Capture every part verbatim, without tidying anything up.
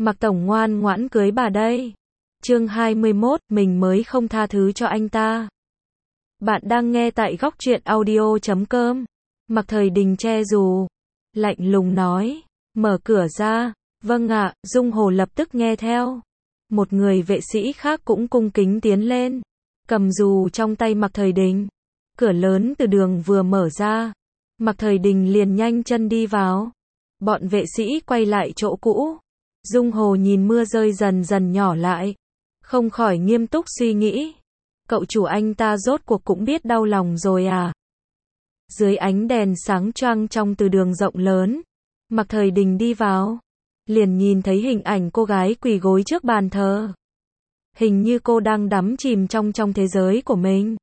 Mạc Tổng ngoan ngoãn cưới bà đây. Chương hai mươi mốt, mình mới không tha thứ cho anh ta. Bạn đang nghe tại góc truyện audio chấm com. Mạc Thời Đình che dù, lạnh lùng nói, mở cửa ra. Vâng ạ, Dung Hồ lập tức nghe theo. Một người vệ sĩ khác cũng cung kính tiến lên, cầm dù trong tay Mạc Thời Đình. Cửa lớn từ đường vừa mở ra, Mạc Thời Đình liền nhanh chân đi vào. Bọn vệ sĩ quay lại chỗ cũ. Dung Hồ nhìn mưa rơi dần dần nhỏ lại, không khỏi nghiêm túc suy nghĩ. Cậu chủ anh ta rốt cuộc cũng biết đau lòng rồi à? Dưới ánh đèn sáng choang trong từ đường rộng lớn, Mạc Thời Đình đi vào, liền nhìn thấy hình ảnh cô gái quỳ gối trước bàn thờ. Hình như cô đang đắm chìm trong trong thế giới của mình.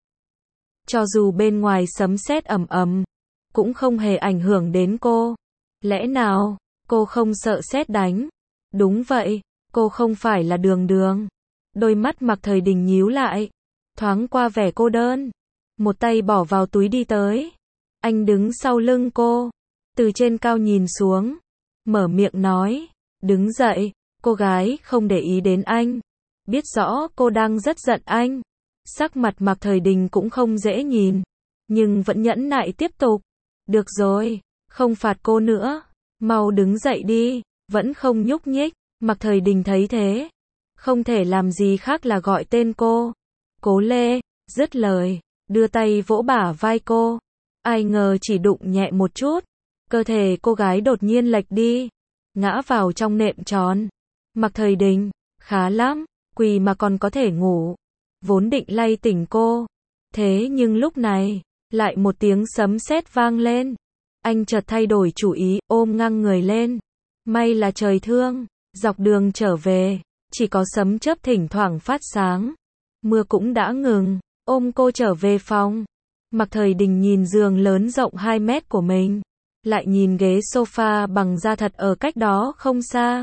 Cho dù bên ngoài sấm sét ầm ầm, cũng không hề ảnh hưởng đến cô. Lẽ nào, cô không sợ sét đánh? Đúng vậy, cô không phải là Đường Đường. Đôi mắt Mạc Thời Đình nhíu lại, thoáng qua vẻ cô đơn. Một tay bỏ vào túi đi tới. Anh đứng sau lưng cô, từ trên cao nhìn xuống, mở miệng nói, đứng dậy. Cô gái không để ý đến anh, biết rõ cô đang rất giận anh. Sắc mặt Mạc Thời Đình cũng không dễ nhìn, nhưng vẫn nhẫn nại tiếp tục. Được rồi, không phạt cô nữa, mau đứng dậy đi. Vẫn không nhúc nhích. Mạc Thời Đình thấy thế, không thể làm gì khác là gọi tên cô. Cố Lê. Dứt lời, đưa tay vỗ bả vai cô. Ai ngờ chỉ đụng nhẹ một chút, cơ thể cô gái đột nhiên lệch đi, ngã vào trong nệm tròn. Mạc Thời Đình, khá lắm, quỳ mà còn có thể ngủ. Vốn định lay tỉnh cô, thế nhưng lúc này, lại một tiếng sấm sét vang lên. Anh chợt thay đổi chủ ý, ôm ngang người lên. May là trời thương, dọc đường trở về, chỉ có sấm chớp thỉnh thoảng phát sáng. Mưa cũng đã ngừng, ôm cô trở về phòng. Mạc Thời Đình nhìn giường lớn rộng hai mét của mình, lại nhìn ghế sofa bằng da thật ở cách đó không xa.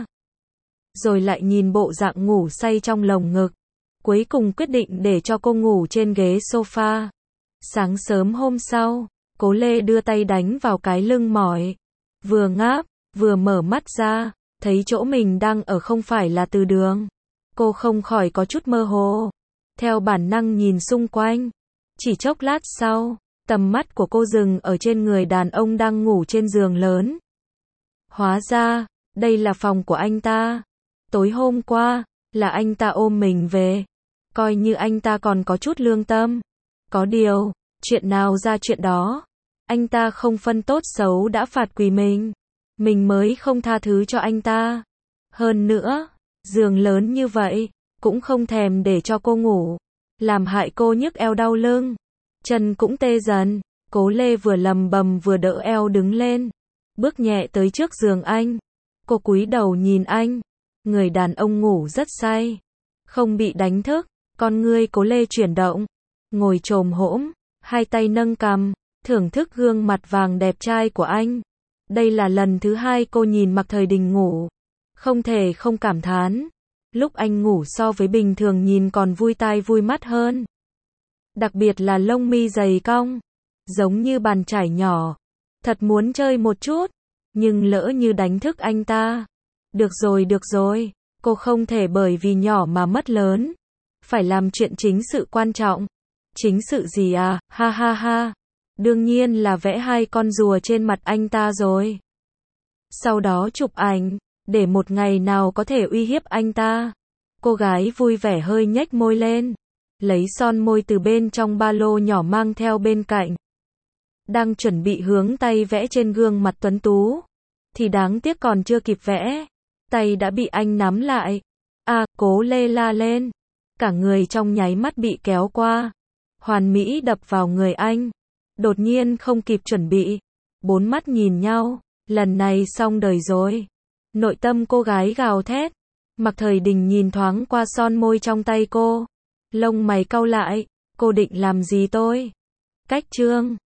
Rồi lại nhìn bộ dạng ngủ say trong lồng ngực. Cuối cùng quyết định để cho cô ngủ trên ghế sofa. Sáng sớm hôm sau, Cố Lê đưa tay đánh vào cái lưng mỏi. Vừa ngáp, vừa mở mắt ra, thấy chỗ mình đang ở không phải là từ đường. Cô không khỏi có chút mơ hồ. Theo bản năng nhìn xung quanh. Chỉ chốc lát sau, tầm mắt của cô dừng ở trên người đàn ông đang ngủ trên giường lớn. Hóa ra, đây là phòng của anh ta. Tối hôm qua, là anh ta ôm mình về. Coi như anh ta còn có chút lương tâm. Có điều, chuyện nào ra chuyện đó. Anh ta không phân tốt xấu đã phạt quỳ mình. Mình mới không tha thứ cho anh ta. Hơn nữa, giường lớn như vậy, cũng không thèm để cho cô ngủ. Làm hại cô nhức eo đau lưng. Chân cũng tê dần. Cố Lê vừa lầm bầm vừa đỡ eo đứng lên. Bước nhẹ tới trước giường anh. Cô cúi đầu nhìn anh. Người đàn ông ngủ rất say. Không bị đánh thức. Con ngươi Cố Lê chuyển động. Ngồi chồm hổm, hai tay nâng cằm, thưởng thức gương mặt vàng đẹp trai của anh. Đây là lần thứ hai cô nhìn Mạc Thời Đình ngủ. Không thể không cảm thán. Lúc anh ngủ so với bình thường nhìn còn vui tai vui mắt hơn. Đặc biệt là lông mi dày cong, giống như bàn chải nhỏ. Thật muốn chơi một chút, nhưng lỡ như đánh thức anh ta. Được rồi được rồi, cô không thể bởi vì nhỏ mà mất lớn. Phải làm chuyện chính sự quan trọng. Chính sự gì à, ha ha ha. Đương nhiên là vẽ hai con rùa trên mặt anh ta rồi. Sau đó chụp ảnh, để một ngày nào có thể uy hiếp anh ta. Cô gái vui vẻ hơi nhếch môi lên, lấy son môi từ bên trong ba lô nhỏ mang theo bên cạnh. Đang chuẩn bị hướng tay vẽ trên gương mặt tuấn tú, thì đáng tiếc còn chưa kịp vẽ, tay đã bị anh nắm lại. À, Cố Lê la lên, cả người trong nháy mắt bị kéo qua, hoàn mỹ đập vào người anh. Đột nhiên không kịp chuẩn bị, bốn mắt nhìn nhau, lần này xong đời rồi. Nội tâm cô gái gào thét. Mạc Thời Đình nhìn thoáng qua son môi trong tay cô, lông mày cau lại. Cô định làm gì tôi? Cách chương